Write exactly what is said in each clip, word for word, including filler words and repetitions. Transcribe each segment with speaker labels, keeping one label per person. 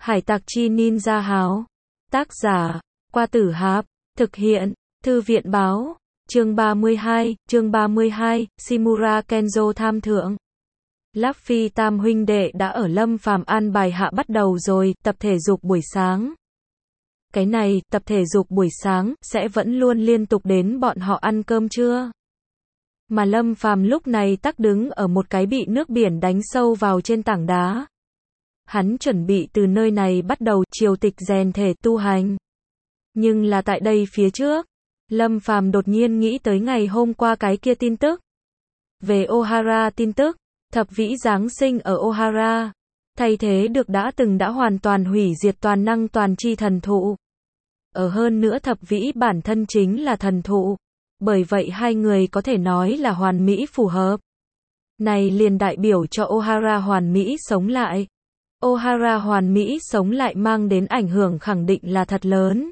Speaker 1: Hải tặc chi ninja háo. Tác giả, Qua Tử Hạp. Thực hiện, Thư viện báo. Chương ba mươi hai, chương ba mươi hai, Shimura Kenzo tham thượng. Luffy tam huynh đệ đã ở Lâm Phàm an bài hạ bắt đầu rồi, tập thể dục buổi sáng. Cái này, tập thể dục buổi sáng, sẽ vẫn luôn liên tục đến bọn họ ăn cơm trưa. Mà Lâm Phàm lúc này tắc đứng ở một cái bị nước biển đánh sâu vào trên tảng đá. Hắn chuẩn bị từ nơi này bắt đầu triều tịch rèn thể tu hành. Nhưng là tại đây phía trước, Lâm Phàm đột nhiên nghĩ tới ngày hôm qua cái kia tin tức. Về Ohara tin tức, thập vĩ giáng sinh ở Ohara, thay thế được đã từng đã hoàn toàn hủy diệt toàn năng toàn chi thần thụ. Ở hơn nữa thập vĩ bản thân chính là thần thụ, bởi vậy hai người có thể nói là hoàn mỹ phù hợp. Này liền đại biểu cho Ohara hoàn mỹ sống lại. Ohara hoàn mỹ sống lại mang đến ảnh hưởng khẳng định là thật lớn.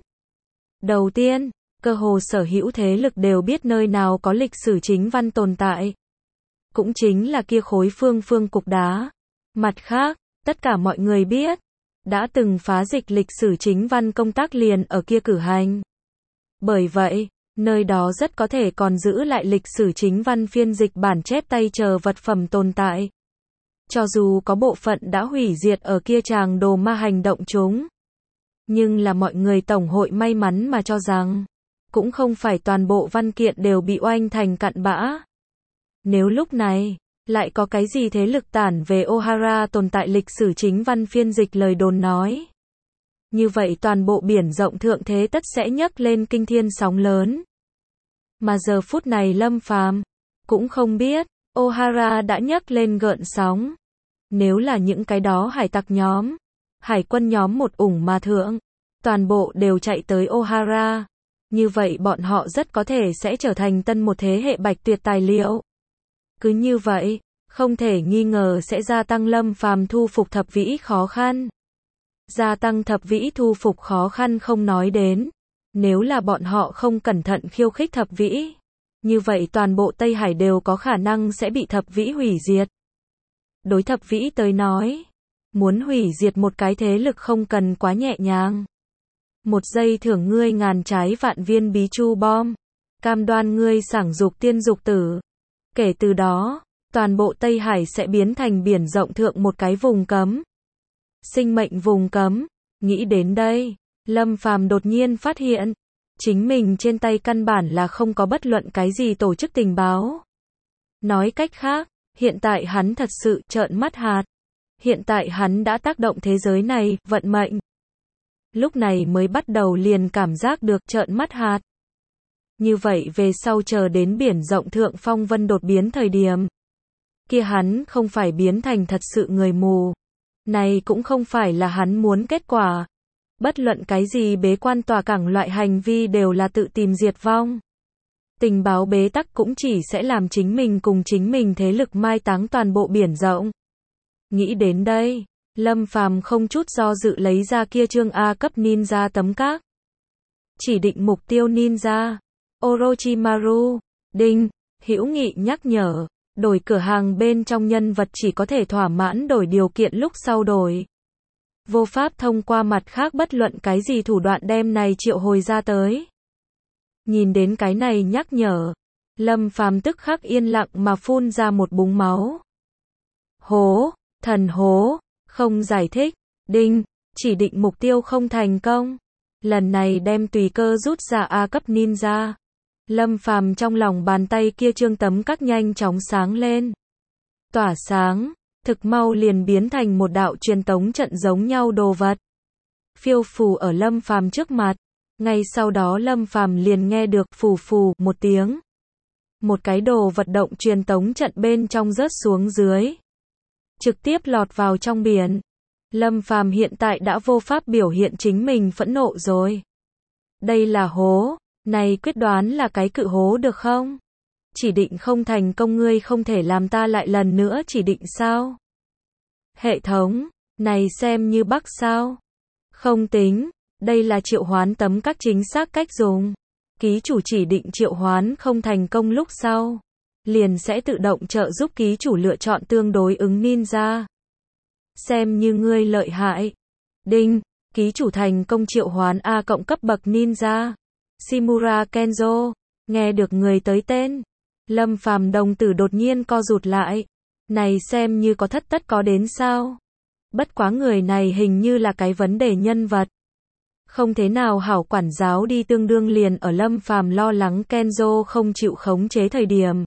Speaker 1: Đầu tiên, cơ hồ sở hữu thế lực đều biết nơi nào có lịch sử chính văn tồn tại. Cũng chính là kia khối phương phương cục đá. Mặt khác, tất cả mọi người biết, đã từng phá dịch lịch sử chính văn công tác liền ở kia cử hành. Bởi vậy, nơi đó rất có thể còn giữ lại lịch sử chính văn phiên dịch bản chép tay chờ vật phẩm tồn tại. Cho dù có bộ phận đã hủy diệt ở kia tràng đồ ma hành động chúng. Nhưng là mọi người tổng hội may mắn mà cho rằng, cũng không phải toàn bộ văn kiện đều bị oanh thành cặn bã. Nếu lúc này, lại có cái gì thế lực tản về Ohara tồn tại lịch sử chính văn phiên dịch lời đồn nói. Như vậy toàn bộ biển rộng thượng thế tất sẽ nhấc lên kinh thiên sóng lớn. Mà giờ phút này Lâm Phàm cũng không biết, Ohara đã nhấc lên gợn sóng. Nếu là những cái đó hải tặc nhóm, hải quân nhóm một ủng mà thượng, toàn bộ đều chạy tới Ohara. Như vậy bọn họ rất có thể sẽ trở thành tân một thế hệ bạch tuyệt tài liệu. Cứ như vậy, không thể nghi ngờ sẽ gia tăng Lâm Phàm thu phục thập vĩ khó khăn. Gia tăng thập vĩ thu phục khó khăn không nói đến. Nếu là bọn họ không cẩn thận khiêu khích thập vĩ, như vậy toàn bộ Tây Hải đều có khả năng sẽ bị thập vĩ hủy diệt. Đối thập vĩ tới nói, muốn hủy diệt một cái thế lực không cần quá nhẹ nhàng. Một giây thưởng ngươi ngàn trái vạn viên bí chu bom, cam đoan ngươi sảng dục tiên dục tử. Kể từ đó, toàn bộ Tây Hải sẽ biến thành biển rộng thượng một cái vùng cấm. Sinh mệnh vùng cấm. Nghĩ đến đây, Lâm Phàm đột nhiên phát hiện, chính mình trên tay căn bản là không có bất luận cái gì tổ chức tình báo. Nói cách khác, hiện tại hắn thật sự trợn mắt hạt. Hiện tại hắn đã tác động thế giới này, vận mệnh. Lúc này mới bắt đầu liền cảm giác được trợn mắt hạt. Như vậy về sau chờ đến biển rộng thượng phong vân đột biến thời điểm. Kia hắn không phải biến thành thật sự người mù. Này cũng không phải là hắn muốn kết quả. Bất luận cái gì bế quan tòa cảng loại hành vi đều là tự tìm diệt vong. Tình báo bế tắc cũng chỉ sẽ làm chính mình cùng chính mình thế lực mai táng toàn bộ biển rộng. Nghĩ đến đây, Lâm Phàm không chút do dự lấy ra kia chương A cấp ninja tấm các. Chỉ định mục tiêu ninja. Orochimaru. Đinh. Hữu nghị nhắc nhở. Đổi cửa hàng bên trong nhân vật chỉ có thể thỏa mãn đổi điều kiện lúc sau đổi. Vô pháp thông qua mặt khác bất luận cái gì thủ đoạn đem này triệu hồi ra tới. Nhìn đến cái này nhắc nhở, Lâm Phàm tức khắc yên lặng mà phun ra một búng máu. Hố, thần hố, không giải thích. Đinh, chỉ định mục tiêu không thành công. Lần này đem tùy cơ rút ra A cấp ninja. Lâm Phàm trong lòng bàn tay kia trương tấm các nhanh chóng sáng lên. Tỏa sáng, thực mau liền biến thành một đạo truyền tống trận giống nhau đồ vật. Phiêu phù ở Lâm Phàm trước mặt. Ngay sau đó Lâm Phàm liền nghe được phù phù một tiếng. Một cái đồ vật động truyền tống trận bên trong rớt xuống dưới. Trực tiếp lọt vào trong biển. Lâm Phàm hiện tại đã vô pháp biểu hiện chính mình phẫn nộ rồi. Đây là hố, này quyết đoán là cái cự hố được không? Chỉ định không thành công ngươi không thể làm ta lại lần nữa chỉ định sao? Hệ thống, này xem như bug sao? Không tính, đây là triệu hoán tấm các chính xác cách dùng. Ký chủ chỉ định triệu hoán không thành công lúc sau, liền sẽ tự động trợ giúp ký chủ lựa chọn tương đối ứng ninja. Xem như ngươi lợi hại. Đinh, ký chủ thành công triệu hoán A cộng cấp bậc ninja. Shimura Kenzo. Nghe được người tới tên. Lâm Phàm đồng tử đột nhiên co rụt lại. Này xem như có thất tất có đến sao? Bất quá người này hình như là cái vấn đề nhân vật. Không thế nào hảo quản giáo đi, tương đương liền ở Lâm Phàm lo lắng Kenzo không chịu khống chế thời điểm.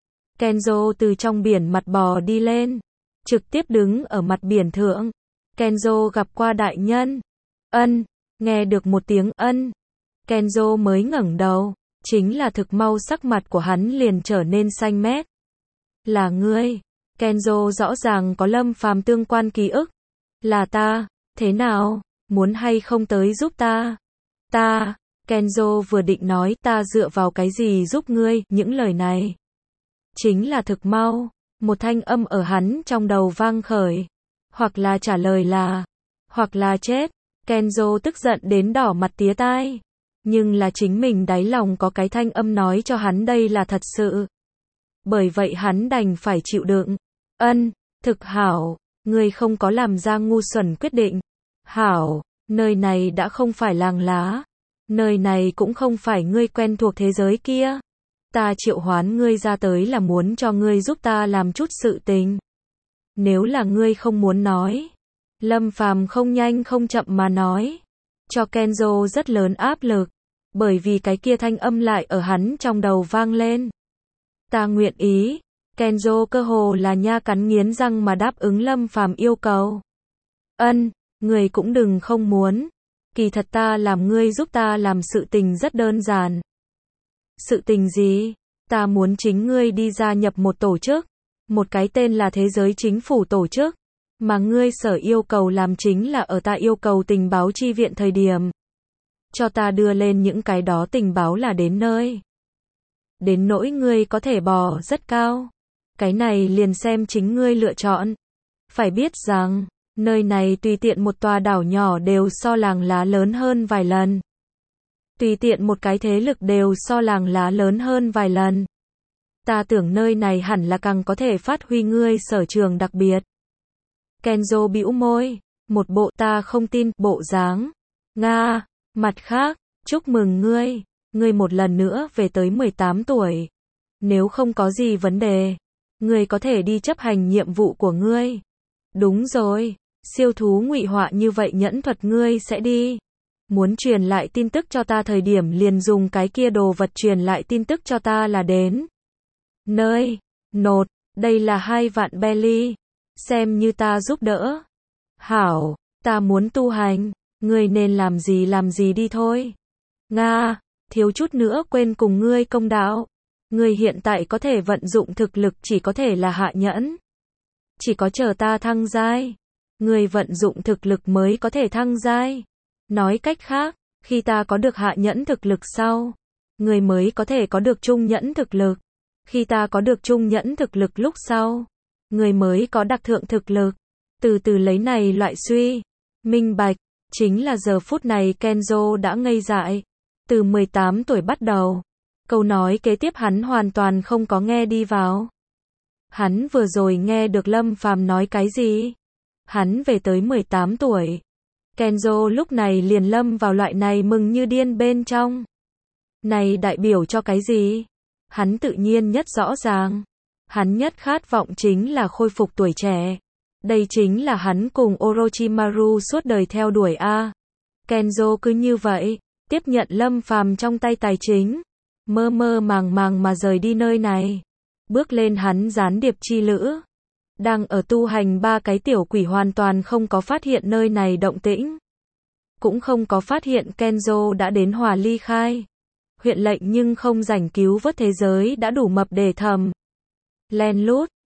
Speaker 1: Kenzo từ trong biển mặt bò đi lên. Trực tiếp đứng ở mặt biển thượng. Kenzo gặp qua đại nhân. Ân. Nghe được một tiếng ân. Kenzo mới ngẩng đầu. Chính là thực mau sắc mặt của hắn liền trở nên xanh mét. Là ngươi. Kenzo rõ ràng có Lâm Phàm tương quan ký ức. Là ta. Thế nào? Muốn hay không tới giúp ta? Ta. Kenzo vừa định nói ta dựa vào cái gì giúp ngươi, những lời này. Chính là thực mau. Một thanh âm ở hắn trong đầu vang khởi. Hoặc là trả lời là. Hoặc là chết. Kenzo tức giận đến đỏ mặt tía tai. Nhưng là chính mình đáy lòng có cái thanh âm nói cho hắn đây là thật sự. Bởi vậy hắn đành phải chịu đựng. Ân, thực hảo, ngươi không có làm ra ngu xuẩn quyết định. Hảo, nơi này đã không phải làng lá. Nơi này cũng không phải ngươi quen thuộc thế giới kia. Ta triệu hoán ngươi ra tới là muốn cho ngươi giúp ta làm chút sự tình. Nếu là ngươi không muốn nói. Lâm Phàm không nhanh không chậm mà nói. Cho Kenzo rất lớn áp lực. Bởi vì cái kia thanh âm lại ở hắn trong đầu vang lên. Ta nguyện ý. Kenzo cơ hồ là nha cắn nghiến răng mà đáp ứng Lâm Phàm yêu cầu. Ân, người cũng đừng không muốn. Kỳ thật ta làm ngươi giúp ta làm sự tình rất đơn giản. Sự tình gì? Ta muốn chính ngươi đi gia nhập một tổ chức. Một cái tên là Thế giới Chính phủ tổ chức. Mà ngươi sở yêu cầu làm chính là ở ta yêu cầu tình báo chi viện thời điểm. Cho ta đưa lên những cái đó tình báo là đến nơi. Đến nỗi ngươi có thể bò rất cao. Cái này liền xem chính ngươi lựa chọn. Phải biết rằng, nơi này tùy tiện một tòa đảo nhỏ đều so làng lá lớn hơn vài lần. Tùy tiện một cái thế lực đều so làng lá lớn hơn vài lần. Ta tưởng nơi này hẳn là càng có thể phát huy ngươi sở trường đặc biệt. Kenzo bĩu môi, một bộ ta không tin bộ dáng. Nga, mặt khác, chúc mừng ngươi, ngươi một lần nữa về tới mười tám tuổi. Nếu không có gì vấn đề, ngươi có thể đi chấp hành nhiệm vụ của ngươi. Đúng rồi, siêu thú ngụy họa như vậy nhẫn thuật ngươi sẽ đi. Muốn truyền lại tin tức cho ta thời điểm liền dùng cái kia đồ vật truyền lại tin tức cho ta là đến. Nơi, nột, đây là hai vạn belly. Xem như ta giúp đỡ. Hảo, ta muốn tu hành, ngươi nên làm gì làm gì đi thôi. Nga, thiếu chút nữa quên cùng ngươi công đạo. Ngươi hiện tại có thể vận dụng thực lực chỉ có thể là hạ nhẫn. Chỉ có chờ ta thăng giai. Ngươi vận dụng thực lực mới có thể thăng giai. Nói cách khác, khi ta có được hạ nhẫn thực lực sau, ngươi mới có thể có được trung nhẫn thực lực. Khi ta có được trung nhẫn thực lực lúc sau, người mới có đặc thượng thực lực. Từ từ lấy này loại suy. Minh bạch. Chính là giờ phút này Kenzo đã ngây dại. Từ mười tám tuổi bắt đầu. Câu nói kế tiếp hắn hoàn toàn không có nghe đi vào. Hắn vừa rồi nghe được Lâm Phàm nói cái gì? Hắn về tới mười tám tuổi. Kenzo lúc này liền lâm vào loại này mừng như điên bên trong. Này đại biểu cho cái gì? Hắn tự nhiên nhất rõ ràng. Hắn nhất khát vọng chính là khôi phục tuổi trẻ. Đây chính là hắn cùng Orochimaru suốt đời theo đuổi a. Kenzo cứ như vậy, tiếp nhận Lâm Phàm trong tay tài chính, mơ mơ màng màng mà rời đi nơi này. Bước lên hắn gián điệp chi lữ. Đang ở tu hành ba cái tiểu quỷ hoàn toàn không có phát hiện nơi này động tĩnh. Cũng không có phát hiện Kenzo đã đến Hòa Ly Khai. Huyện lệnh nhưng không rảnh cứu vớt thế giới đã đủ mập để thầm. Len lút,